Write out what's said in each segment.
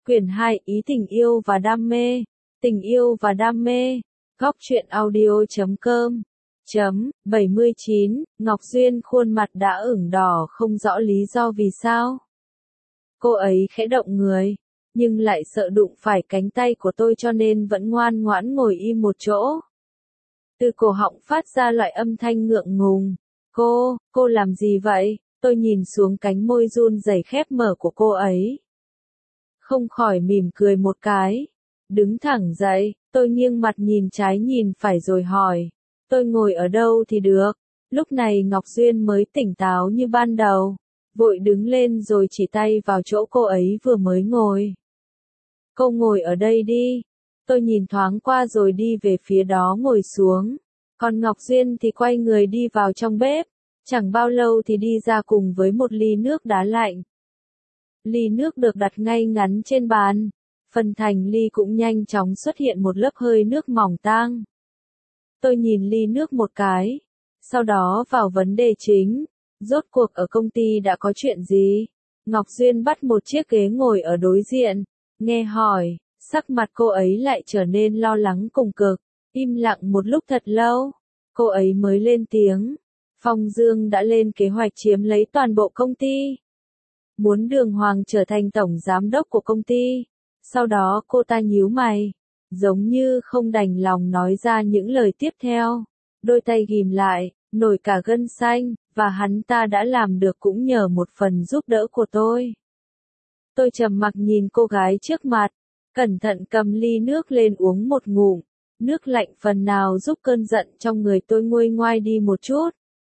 Quyển 2 Ý tình yêu và đam mê. Tình yêu và đam mê. Góc truyện audio.com 79, Ngọc Duyên khuôn mặt đã ửng đỏ không rõ lý do vì sao. Cô ấy khẽ động người, nhưng lại sợ đụng phải cánh tay của tôi cho nên vẫn ngoan ngoãn ngồi im một chỗ. Từ cổ họng phát ra loại âm thanh ngượng ngùng. Cô làm gì vậy? Tôi nhìn xuống cánh môi run rẩy khép mở của cô ấy. Không khỏi mỉm cười một cái. Đứng thẳng dậy, tôi nghiêng mặt nhìn trái nhìn phải rồi hỏi. Tôi ngồi ở đâu thì được. Lúc này Ngọc Duyên mới tỉnh táo như ban đầu. Vội đứng lên rồi chỉ tay vào chỗ cô ấy vừa mới ngồi. Cô ngồi ở đây đi. Tôi nhìn thoáng qua rồi đi về phía đó ngồi xuống. Còn Ngọc Duyên thì quay người đi vào trong bếp. Chẳng bao lâu thì đi ra cùng với một ly nước đá lạnh. Ly nước được đặt ngay ngắn trên bàn. Phần thành ly cũng nhanh chóng xuất hiện một lớp hơi nước mỏng tang. Tôi nhìn ly nước một cái. Sau đó vào vấn đề chính. Rốt cuộc ở công ty đã có chuyện gì? Ngọc Duyên bắt một chiếc ghế ngồi ở đối diện. Nghe hỏi, sắc mặt cô ấy lại trở nên lo lắng cùng cực. Im lặng một lúc thật lâu. Cô ấy mới lên tiếng. Phong Dương đã lên kế hoạch chiếm lấy toàn bộ công ty. Muốn Đường Hoàng trở thành tổng giám đốc của công ty. Sau đó cô ta nhíu mày. Giống như không đành lòng nói ra những lời tiếp theo. Đôi tay ghim lại, nổi cả gân xanh, và hắn ta đã làm được cũng nhờ một phần giúp đỡ của tôi. Tôi trầm mặc nhìn cô gái trước mặt, cẩn thận cầm ly nước lên uống một ngụm. Nước lạnh phần nào giúp cơn giận trong người tôi nguôi ngoai đi một chút.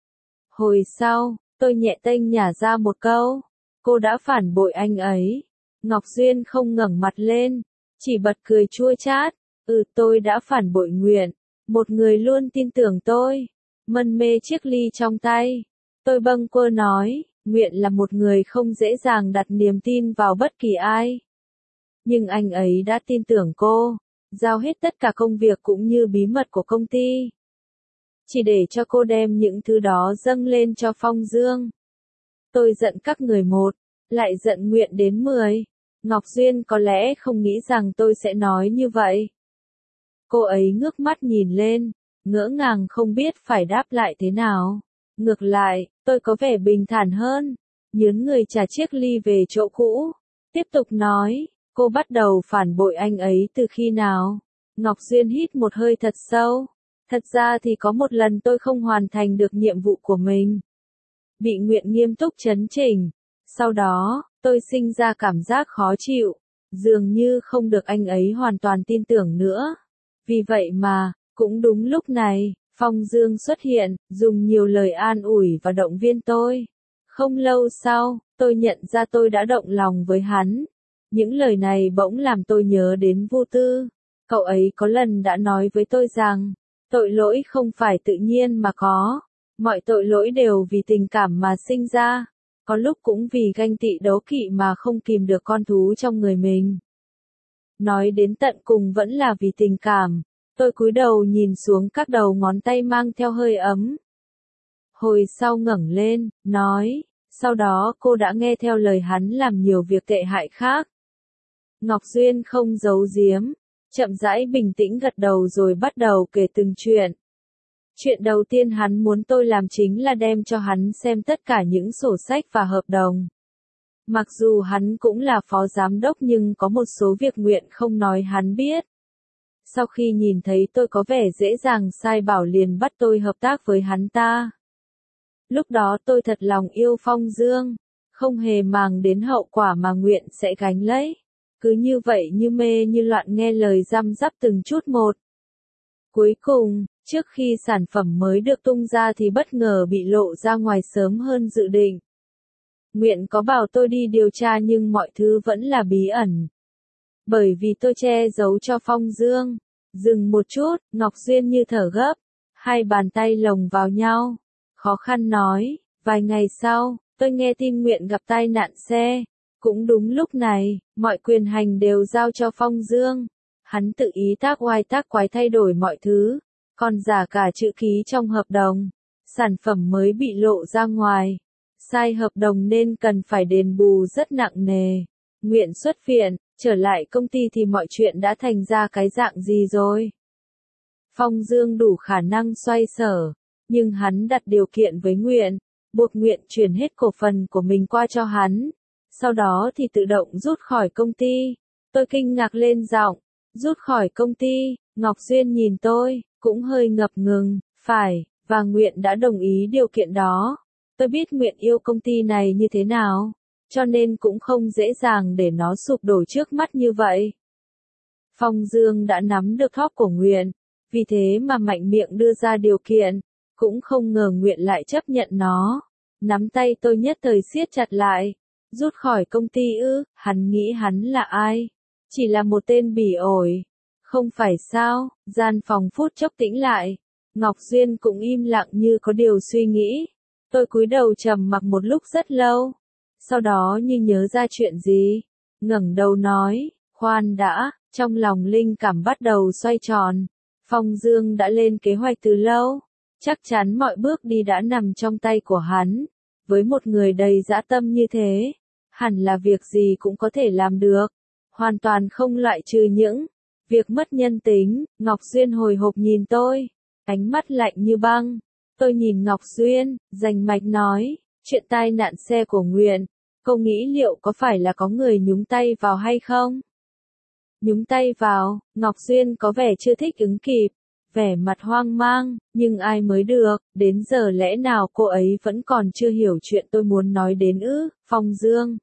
Hồi sau, tôi nhẹ tênh nhả ra một câu. Cô đã phản bội anh ấy. Ngọc Duyên không ngẩng mặt lên, chỉ bật cười chua chát. Tôi đã phản bội Nguyện, một người luôn tin tưởng tôi. Mân mê chiếc ly trong tay. Tôi bâng quơ nói, Nguyện là một người không dễ dàng đặt niềm tin vào bất kỳ ai. Nhưng anh ấy đã tin tưởng cô, giao hết tất cả công việc cũng như bí mật của công ty. Chỉ để cho cô đem những thứ đó dâng lên cho Phong Dương. Tôi giận các người một, lại giận Nguyện đến 10. Ngọc Duyên có lẽ không nghĩ rằng tôi sẽ nói như vậy. Cô ấy ngước mắt nhìn lên, ngỡ ngàng không biết phải đáp lại thế nào. Ngược lại, tôi có vẻ bình thản hơn, nhớn người trả chiếc ly về chỗ cũ. Tiếp tục nói, cô bắt đầu phản bội anh ấy từ khi nào? Ngọc Duyên hít một hơi thật sâu. Thật ra thì có một lần tôi không hoàn thành được nhiệm vụ của mình. Bị Nguyện nghiêm túc chấn chỉnh. Sau đó, tôi sinh ra cảm giác khó chịu. Dường như không được anh ấy hoàn toàn tin tưởng nữa. Vì vậy mà, cũng đúng lúc này, Phong Dương xuất hiện, dùng nhiều lời an ủi và động viên tôi. Không lâu sau, tôi nhận ra tôi đã động lòng với hắn. Những lời này bỗng làm tôi nhớ đến Vu Tư. Cậu ấy có lần đã nói với tôi rằng, tội lỗi không phải tự nhiên mà có. Mọi tội lỗi đều vì tình cảm mà sinh ra. Có lúc cũng vì ganh tị đố kỵ mà không kìm được con thú trong người mình. Nói đến tận cùng vẫn là vì tình cảm. Tôi cúi đầu nhìn xuống các đầu ngón tay mang theo hơi ấm. Hồi sau ngẩng lên, nói, sau đó cô đã nghe theo lời hắn làm nhiều việc tệ hại khác. Ngọc Duyên không giấu giếm, chậm rãi bình tĩnh gật đầu rồi bắt đầu kể từng chuyện. Chuyện đầu tiên hắn muốn tôi làm chính là đem cho hắn xem tất cả những sổ sách và hợp đồng. Mặc dù hắn cũng là phó giám đốc nhưng có một số việc Nguyện không nói hắn biết. Sau khi nhìn thấy tôi có vẻ dễ dàng sai bảo liền bắt tôi hợp tác với hắn ta. Lúc đó tôi thật lòng yêu Phong Dương, không hề màng đến hậu quả mà Nguyện sẽ gánh lấy. Cứ như vậy như mê như loạn nghe lời răm rắp từng chút một. Cuối cùng, trước khi sản phẩm mới được tung ra thì bất ngờ bị lộ ra ngoài sớm hơn dự định. Nguyện có bảo tôi đi điều tra nhưng mọi thứ vẫn là bí ẩn. Bởi vì tôi che giấu cho Phong Dương. Dừng một chút, Ngọc Duyên như thở gấp. Hai bàn tay lồng vào nhau. Khó khăn nói, vài ngày sau, tôi nghe tin Nguyện gặp tai nạn xe. Cũng đúng lúc này, mọi quyền hành đều giao cho Phong Dương. Hắn tự ý tác oai tác quái thay đổi mọi thứ. Còn giả cả chữ ký trong hợp đồng. Sản phẩm mới bị lộ ra ngoài. Sai hợp đồng nên cần phải đền bù rất nặng nề. Nguyện xuất viện, Trở lại công ty thì mọi chuyện đã thành ra cái dạng gì rồi? Phong Dương đủ khả năng xoay sở, nhưng hắn đặt điều kiện với Nguyện, buộc Nguyện chuyển hết cổ phần của mình qua cho hắn. Sau đó thì tự động rút khỏi công ty. Tôi kinh ngạc lên giọng, rút khỏi công ty. Ngọc Duyên nhìn tôi, cũng hơi ngập ngừng, phải, và Nguyện đã đồng ý điều kiện đó. Tôi biết Nguyện yêu công ty này như thế nào, cho nên cũng không dễ dàng để nó sụp đổ trước mắt như vậy. Phong Dương đã nắm được thóp của Nguyện, vì thế mà mạnh miệng đưa ra điều kiện, cũng không ngờ Nguyện lại chấp nhận nó. Nắm tay tôi nhất thời siết chặt lại. Rút khỏi công ty ư? Hắn nghĩ hắn là ai? Chỉ là một tên bỉ ổi. Không phải sao? Gian phòng phút chốc tĩnh lại. Ngọc Duyên cũng im lặng như có điều suy nghĩ. Tôi cúi đầu trầm mặc một lúc rất lâu. Sau đó như nhớ ra chuyện gì, ngẩng đầu nói, khoan đã, trong lòng linh cảm bắt đầu xoay tròn. Phong Dương đã lên kế hoạch từ lâu. Chắc chắn mọi bước đi đã nằm trong tay của hắn. Với một người đầy dã tâm như thế, hẳn là việc gì cũng có thể làm được. Hoàn toàn không loại trừ những việc mất nhân tính. Ngọc Duyên hồi hộp nhìn tôi, ánh mắt lạnh như băng. Tôi nhìn Ngọc Duyên, rành mạch nói, chuyện tai nạn xe của Nguyện, cô nghĩ liệu có phải là có người nhúng tay vào hay không? Nhúng tay vào? Ngọc Duyên có vẻ chưa thích ứng kịp, vẻ mặt hoang mang, nhưng ai mới được, đến giờ lẽ nào cô ấy vẫn còn chưa hiểu chuyện tôi muốn nói đến ư? Phong Dương.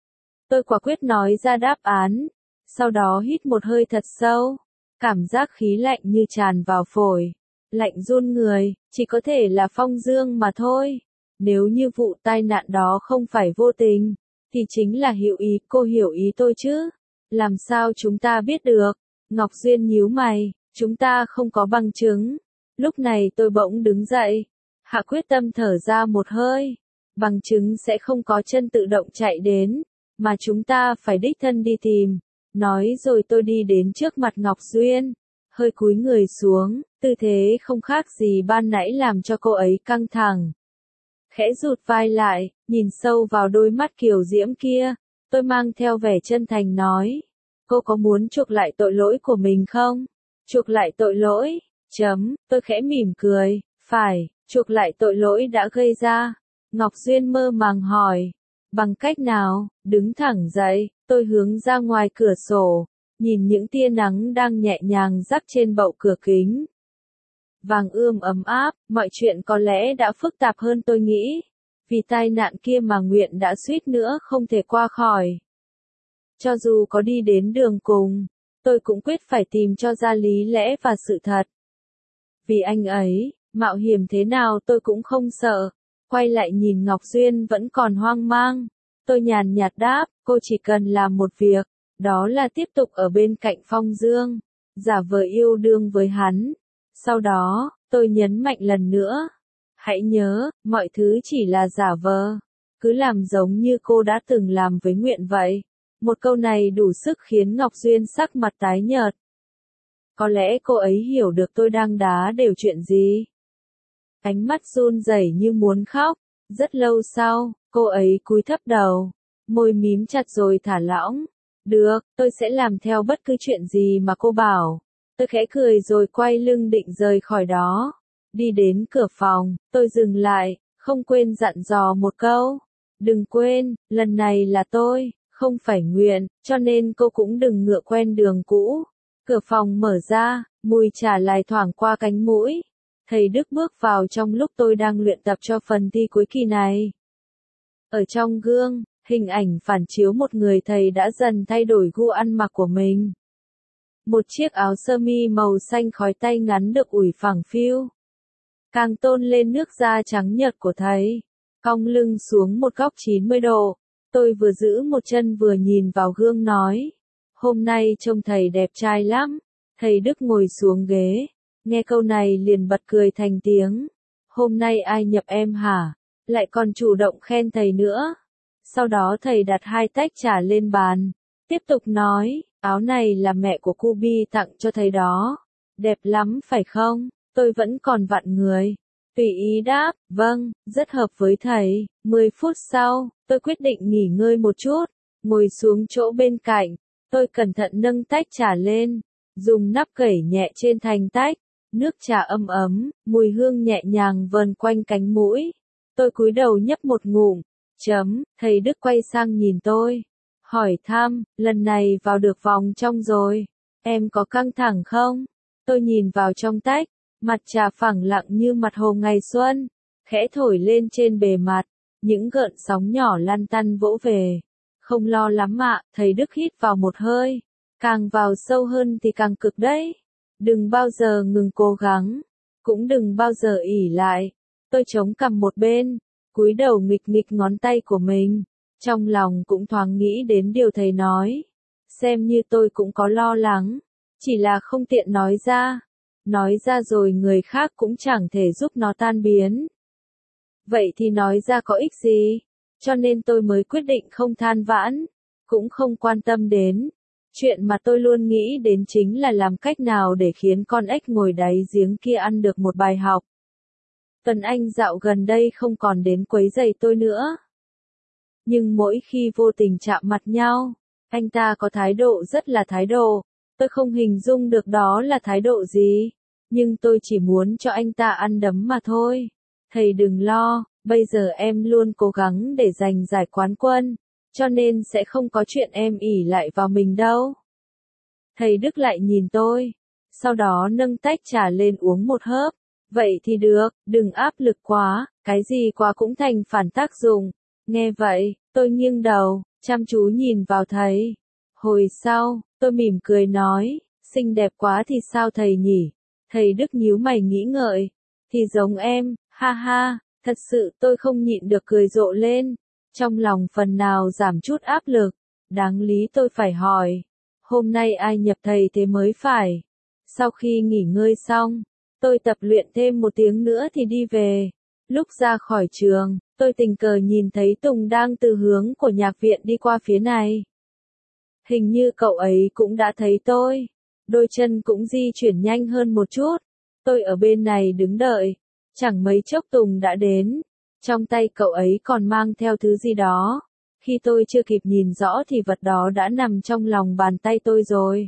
Tôi quả quyết nói ra đáp án, sau đó hít một hơi thật sâu, cảm giác khí lạnh như tràn vào phổi, lạnh run người, chỉ có thể là Phong Dương mà thôi. Nếu như vụ tai nạn đó không phải vô tình, thì chính là hữu ý, cô hiểu ý tôi chứ? Làm sao chúng ta biết được? Ngọc Duyên nhíu mày, chúng ta không có bằng chứng. Lúc này tôi bỗng đứng dậy, hạ quyết tâm thở ra một hơi. Bằng chứng sẽ không có chân tự động chạy đến, mà chúng ta phải đích thân đi tìm. Nói rồi tôi đi đến trước mặt Ngọc Duyên, hơi cúi người xuống, tư thế không khác gì ban nãy làm cho cô ấy căng thẳng. Khẽ rụt vai lại, nhìn sâu vào đôi mắt kiều diễm kia, tôi mang theo vẻ chân thành nói, cô có muốn chuộc lại tội lỗi của mình không? Chuộc lại tội lỗi? Tôi khẽ mỉm cười, phải, chuộc lại tội lỗi đã gây ra. Ngọc Duyên mơ màng hỏi, bằng cách nào? Đứng thẳng dậy, tôi hướng ra ngoài cửa sổ, nhìn những tia nắng đang nhẹ nhàng rắc trên bậu cửa kính. Vàng ươm ấm áp, mọi chuyện có lẽ đã phức tạp hơn tôi nghĩ. Vì tai nạn kia mà Nguyện đã suýt nữa không thể qua khỏi. Cho dù có đi đến đường cùng, tôi cũng quyết phải tìm cho ra lý lẽ và sự thật. Vì anh ấy, mạo hiểm thế nào tôi cũng không sợ. Quay lại nhìn Ngọc Duyên vẫn còn hoang mang. Tôi nhàn nhạt đáp, cô chỉ cần làm một việc, đó là tiếp tục ở bên cạnh Phong Dương, giả vờ yêu đương với hắn. Sau đó, tôi nhấn mạnh lần nữa, hãy nhớ, mọi thứ chỉ là giả vờ. Cứ làm giống như cô đã từng làm với Nguyện vậy. Một câu này đủ sức khiến Ngọc Duyên sắc mặt tái nhợt. Có lẽ cô ấy hiểu được tôi đang đá đều chuyện gì. Ánh mắt run rẩy như muốn khóc. Rất lâu sau, cô ấy cúi thấp đầu, môi mím chặt rồi thả lỏng. Được, tôi sẽ làm theo bất cứ chuyện gì mà cô bảo. Tôi khẽ cười rồi quay lưng định rời khỏi đó. Đi đến cửa phòng, tôi dừng lại, không quên dặn dò một câu. Đừng quên, lần này là tôi, không phải Nguyện, cho nên cô cũng đừng ngựa quen đường cũ. Cửa phòng mở ra, mùi trà lại thoảng qua cánh mũi. Thầy Đức bước vào trong lúc tôi đang luyện tập cho phần thi cuối kỳ này. Ở trong gương, hình ảnh phản chiếu một người thầy đã dần thay đổi gu ăn mặc của mình. Một chiếc áo sơ mi màu xanh khói tay ngắn được ủi phẳng phiu, càng tôn lên nước da trắng nhợt của thầy. Cong lưng xuống một góc 90 độ, tôi vừa giữ một chân vừa nhìn vào gương nói. Hôm nay trông thầy đẹp trai lắm. Thầy Đức ngồi xuống ghế, nghe câu này liền bật cười thành tiếng. Hôm nay ai nhập em hả? Lại còn chủ động khen thầy nữa. Sau đó thầy đặt 2 tách trà lên bàn, tiếp tục nói, áo này là mẹ của Kubi tặng cho thầy đó. Đẹp lắm phải không? Tôi vẫn còn vặn người. Tùy ý đáp, vâng, rất hợp với thầy. 10 phút sau, tôi quyết định nghỉ ngơi một chút, ngồi xuống chỗ bên cạnh. Tôi cẩn thận nâng tách trà lên, dùng nắp gẩy nhẹ trên thành tách, nước trà ấm ấm, mùi hương nhẹ nhàng vờn quanh cánh mũi. Tôi cúi đầu nhấp một ngụm, thầy Đức quay sang nhìn tôi, hỏi thăm, lần này vào được vòng trong rồi, em có căng thẳng không? Tôi nhìn vào trong tách, mặt trà phẳng lặng như mặt hồ ngày xuân, khẽ thổi lên trên bề mặt, những gợn sóng nhỏ lăn tăn vỗ về. Không lo lắm ạ, thầy Đức hít vào một hơi, càng vào sâu hơn thì càng cực đấy. Đừng bao giờ ngừng cố gắng, cũng đừng bao giờ ỷ lại. Tôi chống cằm một bên, cúi đầu nghịch nghịch ngón tay của mình, trong lòng cũng thoáng nghĩ đến điều thầy nói. Xem như tôi cũng có lo lắng, chỉ là không tiện nói ra rồi người khác cũng chẳng thể giúp nó tan biến. Vậy thì nói ra có ích gì? Cho nên tôi mới quyết định không than vãn, cũng không quan tâm đến. Chuyện mà tôi luôn nghĩ đến chính là làm cách nào để khiến con ếch ngồi đáy giếng kia ăn được một bài học. Tuấn Anh dạo gần đây không còn đến quấy rầy tôi nữa. Nhưng mỗi khi vô tình chạm mặt nhau, anh ta có thái độ rất là thái độ. Tôi không hình dung được đó là thái độ gì. Nhưng tôi chỉ muốn cho anh ta ăn đấm mà thôi. Thầy đừng lo, bây giờ em luôn cố gắng để giành giải quán quân. Cho nên sẽ không có chuyện em ỷ lại vào mình đâu. Thầy Đức lại nhìn tôi. Sau đó nâng tách trà lên uống một hớp. Vậy thì được, đừng áp lực quá, cái gì quá cũng thành phản tác dụng. Nghe vậy, tôi nghiêng đầu, chăm chú nhìn vào thầy. Hồi sau, tôi mỉm cười nói, xinh đẹp quá thì sao thầy nhỉ? Thầy Đức nhíu mày nghĩ ngợi. Thì giống em, ha ha, thật sự tôi không nhịn được cười rộ lên. Trong lòng phần nào giảm chút áp lực. Đáng lý tôi phải hỏi. Hôm nay ai nhập thầy thế mới phải. Sau khi nghỉ ngơi xong, tôi tập luyện thêm 1 tiếng nữa thì đi về. Lúc ra khỏi trường, tôi tình cờ nhìn thấy Tùng đang từ hướng của nhạc viện đi qua phía này. Hình như cậu ấy cũng đã thấy tôi. Đôi chân cũng di chuyển nhanh hơn một chút. Tôi ở bên này đứng đợi. Chẳng mấy chốc Tùng đã đến. Trong tay cậu ấy còn mang theo thứ gì đó. Khi tôi chưa kịp nhìn rõ thì vật đó đã nằm trong lòng bàn tay tôi rồi.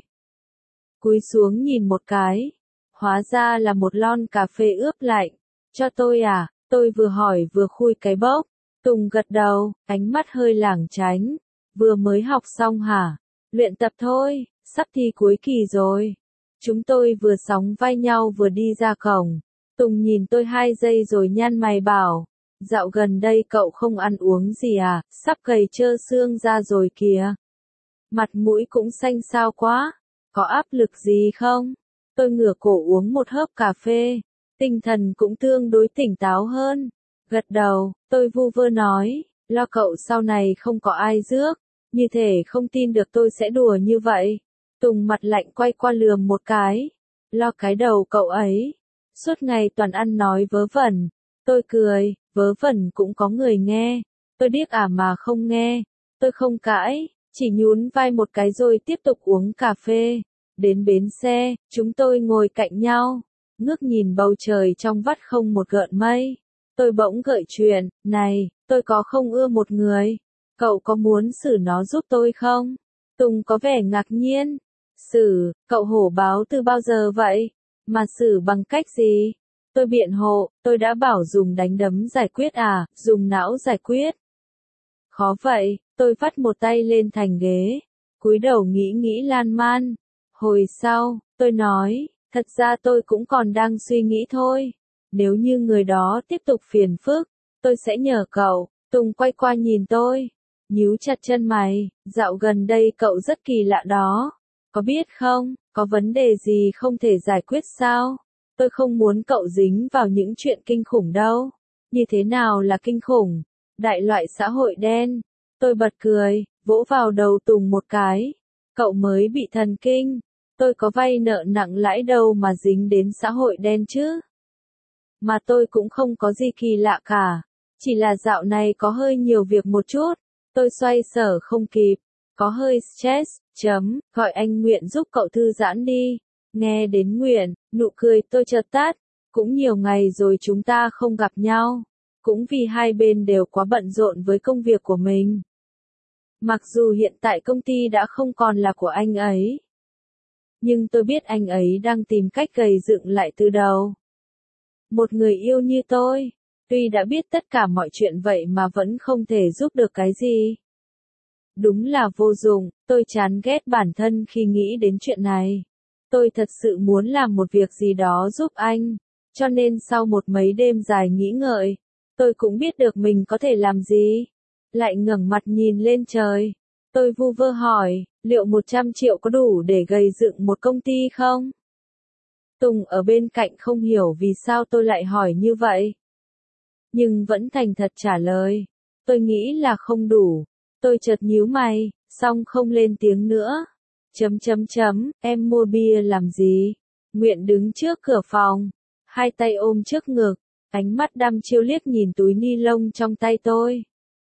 Cúi xuống nhìn một cái. Hóa ra là một lon cà phê ướp lạnh. Cho tôi à? Tôi vừa hỏi vừa khui cái bốc. Tùng gật đầu, ánh mắt hơi lảng tránh. Vừa mới học xong hả? Luyện tập thôi, sắp thi cuối kỳ rồi. Chúng tôi vừa sóng vai nhau vừa đi ra cổng. Tùng nhìn tôi 2 giây rồi nhăn mày bảo. Dạo gần đây cậu không ăn uống gì à, sắp gầy trơ xương ra rồi kìa. Mặt mũi cũng xanh xao quá, có áp lực gì không? Tôi ngửa cổ uống một hớp cà phê, tinh thần cũng tương đối tỉnh táo hơn. Gật đầu, tôi vu vơ nói, lo cậu sau này không có ai rước, như thể không tin được tôi sẽ đùa như vậy. Tùng mặt lạnh quay qua lườm một cái, lo cái đầu cậu ấy, suốt ngày toàn ăn nói vớ vẩn. Tôi cười, vớ vẩn cũng có người nghe, tôi điếc à mà không nghe, tôi không cãi, chỉ nhún vai một cái rồi tiếp tục uống cà phê. Đến bến xe, chúng tôi ngồi cạnh nhau, ngước nhìn bầu trời trong vắt không một gợn mây. Tôi bỗng gợi chuyện, này, tôi có không ưa một người, cậu có muốn xử nó giúp tôi không? Tùng có vẻ ngạc nhiên. Xử, cậu hổ báo từ bao giờ vậy? Mà xử bằng cách gì? Tôi biện hộ, tôi đã bảo dùng đánh đấm giải quyết à, dùng não giải quyết. Khó vậy, tôi vắt một tay lên thành ghế, cúi đầu nghĩ nghĩ lan man. Hồi sau, tôi nói, thật ra tôi cũng còn đang suy nghĩ thôi. Nếu như người đó tiếp tục phiền phức, tôi sẽ nhờ cậu. Tùng quay qua nhìn tôi, nhíu chặt chân mày, dạo gần đây cậu rất kỳ lạ đó. Có biết không, có vấn đề gì không thể giải quyết sao? Tôi không muốn cậu dính vào những chuyện kinh khủng đâu. Như thế nào là kinh khủng? Đại loại xã hội đen. Tôi bật cười, vỗ vào đầu Tùng một cái. Cậu mới bị thần kinh. Tôi có vay nợ nặng lãi đâu mà dính đến xã hội đen chứ. Mà tôi cũng không có gì kỳ lạ cả. Chỉ là dạo này có hơi nhiều việc một chút. Tôi xoay sở không kịp. Có hơi stress, gọi anh Nguyện giúp cậu thư giãn đi. Nghe đến Nguyện, nụ cười tôi chợt tắt. Cũng nhiều ngày rồi chúng ta không gặp nhau. Cũng vì hai bên đều quá bận rộn với công việc của mình. Mặc dù hiện tại công ty đã không còn là của anh ấy. Nhưng tôi biết anh ấy đang tìm cách gầy dựng lại từ đầu. Một người yêu như tôi, tuy đã biết tất cả mọi chuyện vậy mà vẫn không thể giúp được cái gì. Đúng là vô dụng, tôi chán ghét bản thân khi nghĩ đến chuyện này. Tôi thật sự muốn làm một việc gì đó giúp anh, cho nên sau một mấy đêm dài nghĩ ngợi, tôi cũng biết được mình có thể làm gì. Lại ngẩng mặt nhìn lên trời. Tôi vu vơ hỏi, liệu 100 triệu có đủ để gầy dựng một công ty không? Tùng ở bên cạnh không hiểu vì sao tôi lại hỏi như vậy. Nhưng vẫn thành thật trả lời. Tôi nghĩ là không đủ. Tôi chợt nhíu mày, xong không lên tiếng nữa. Em mua bia làm gì? Nguyện đứng trước cửa phòng, hai tay ôm trước ngực, ánh mắt đăm chiêu liếc nhìn túi ni lông trong tay tôi.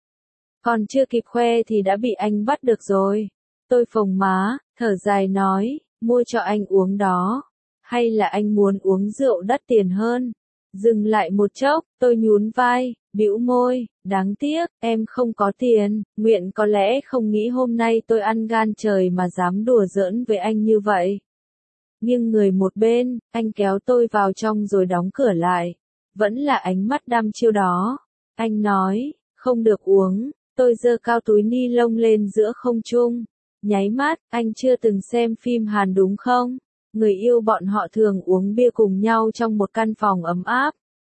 Còn chưa kịp khoe thì đã bị anh bắt được rồi. Tôi phồng má, thở dài nói, mua cho anh uống đó. Hay là anh muốn uống rượu đắt tiền hơn? Dừng lại một chốc, tôi nhún vai, bĩu môi, đáng tiếc, em không có tiền. Nguyện có lẽ không nghĩ hôm nay tôi ăn gan trời mà dám đùa giỡn với anh như vậy. Nghiêng người một bên, anh kéo tôi vào trong rồi đóng cửa lại. Vẫn là ánh mắt đăm chiêu đó. Anh nói, không được uống. Tôi giơ cao túi ni lông lên giữa không trung. Nháy mắt, anh chưa từng xem phim Hàn đúng không? Người yêu bọn họ thường uống bia cùng nhau trong một căn phòng ấm áp.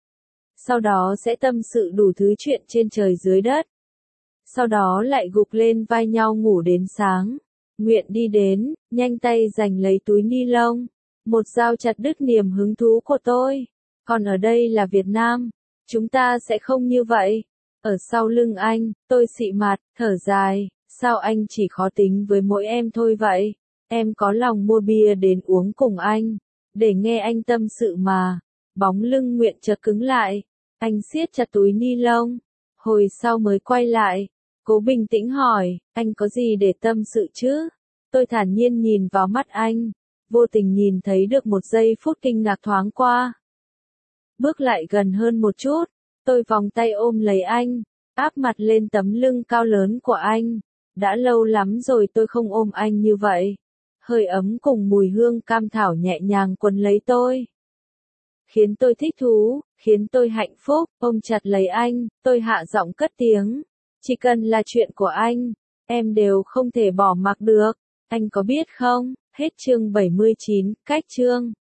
Sau đó sẽ tâm sự đủ thứ chuyện trên trời dưới đất. Sau đó lại gục lên vai nhau ngủ đến sáng. Nguyện đi đến, nhanh tay giành lấy túi ni lông. Một dao chặt đứt niềm hứng thú của tôi. Còn ở đây là Việt Nam. Chúng ta sẽ không như vậy. Ở sau lưng anh, tôi xị mặt, thở dài. Sao anh chỉ khó tính với mỗi em thôi vậy? Em có lòng mua bia đến uống cùng anh. Để nghe anh tâm sự mà. Bóng lưng Nguyện chợt cứng lại. Anh siết chặt túi ni lông. Hồi sau mới quay lại. Cố bình tĩnh hỏi, anh có gì để tâm sự chứ? Tôi thản nhiên nhìn vào mắt anh. Vô tình nhìn thấy được một giây phút kinh ngạc thoáng qua. Bước lại gần hơn một chút. Tôi vòng tay ôm lấy anh. Áp mặt lên tấm lưng cao lớn của anh. Đã lâu lắm rồi tôi không ôm anh như vậy. Hơi ấm cùng mùi hương cam thảo nhẹ nhàng quấn lấy tôi. Khiến tôi thích thú, khiến tôi hạnh phúc, ôm chặt lấy anh, tôi hạ giọng cất tiếng. Chỉ cần là chuyện của anh, em đều không thể bỏ mặc được. Anh có biết không? Hết chương 79, cách chương.